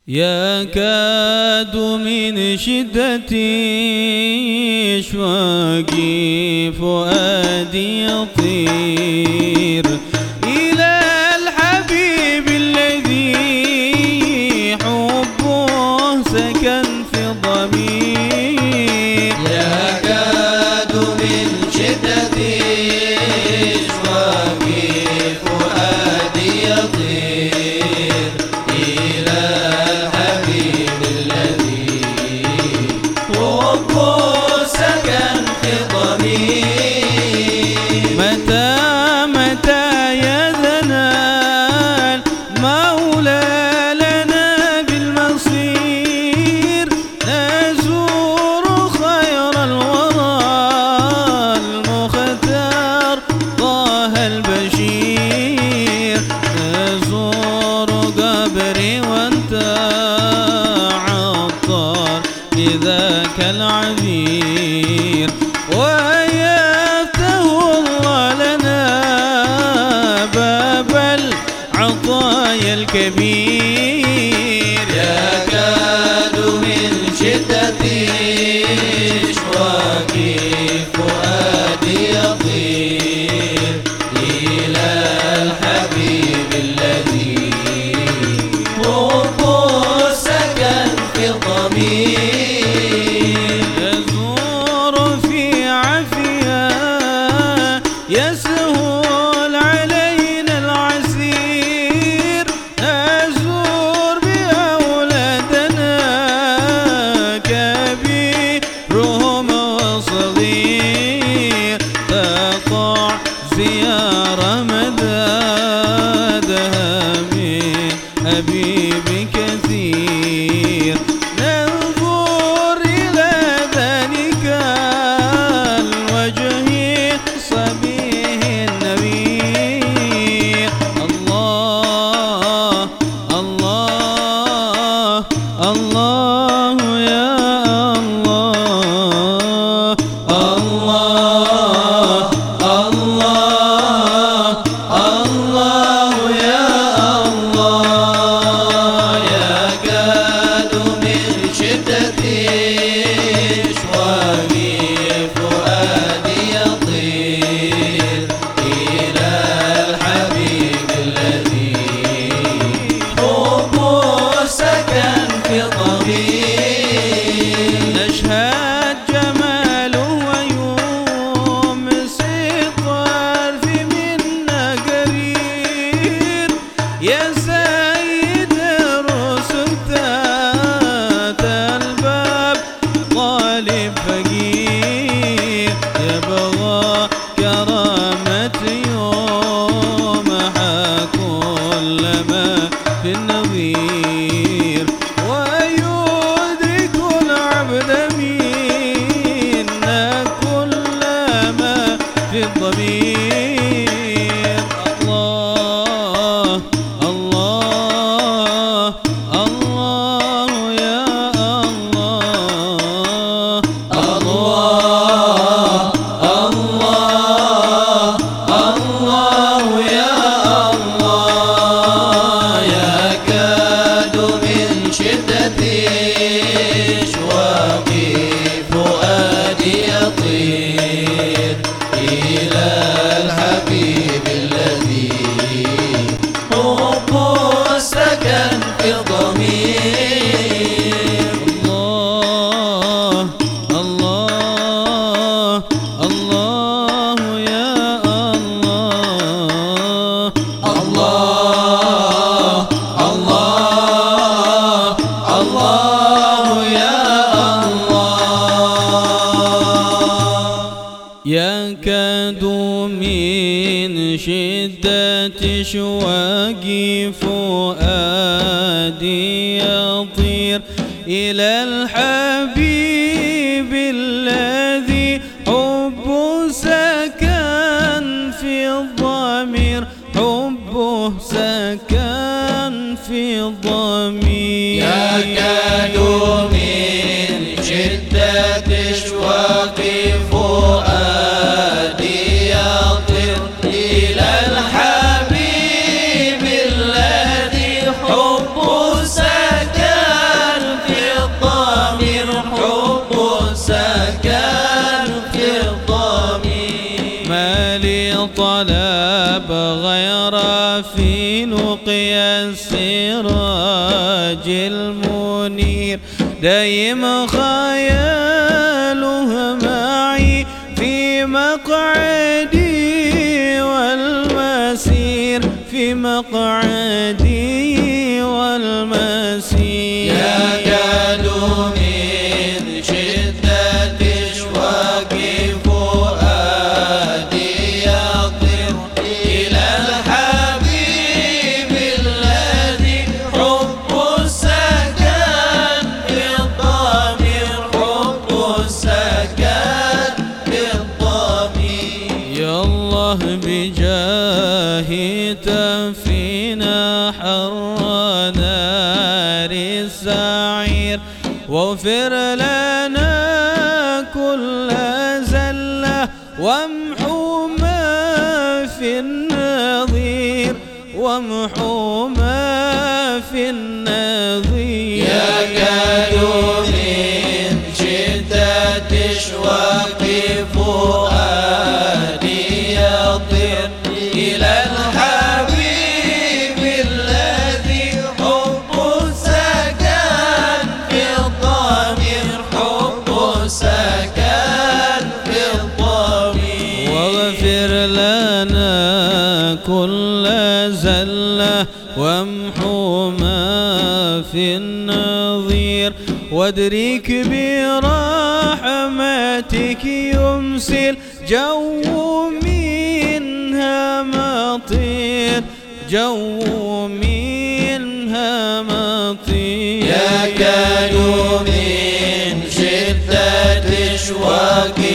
يكاد من شدة إشواقي فؤادي يطير إلى الحبيب الذي حبه سكن في الضمير. يكاد من شدة إشواقي فؤادي يطير إلى الحبيب الذي حبه سكن في الضمير. متى يدنا المولى لنا بالمصير نزور خير الورى المختار طه البشير. نزور قبري وانت عطار بذاك العبير ويفتح الله لنا باب العطايا الكبير. يكاد من شدة إشواقي فؤادي يطير إلى الحبيب الذي حبه سكن في الضمير. يزور في عافية يسهل علينا العسير نزور بأولادنا كبيرهم وصغير تقع زيارة مدادها من حبيب كثير. ننظر إلى ذلك الوجه صبيه النبيل. الله الله الله يا الله الله الله الله يا الله. يكاد من شدة إشواقي فؤادي يطير إلى الحبيب الذي حبه سكن في الضمير. نشهد جماله ويومس الطرف منا قرير يا سيد الرسل تات الباب طالب فقير يبغى كرامة يومها كل ما في النظير ويدرك العبد منا كل ما في الضمير. الله الله الله يا الله الله الله الله يا الله. يكاد من شدة إشواقي فؤادي يطير إلى الحبيب الذي حبه سكن في الضمير. الله الله الله يا الله الله الله الله يا الله. يكاد من شدة شواقي فؤادي يطير إلى الحبيب الذي حبه سكن في الضمير. حبه سكن في الضمير. يكاد من شدة إشواقي فؤادي يطير إلى الحبيب الذي حبه سكن السراج المنير دايم خياله معي في مقعدي والمسير في مقعدي والمسير يكاد من شدة اشواقي فؤادي يطير إلى الحبيب الذي حب السكن بالضمير حب السكن بالضمير. يا الله بجاه تفينا حر نار السعير واغفر لنا كل زلة وامحو ما في النظير وامحو ما في النظير. يكاد من شدة اشواقي فؤادي يطير إلى الحبيب الذي حب السكن في الضمير حب السكن في الضمير. واغفر لنا كل زلة وامحو ما في النظير وادرك برحمتك يمسي الجو منها مطير جو منها مطير. يكاد من شدة اشواقي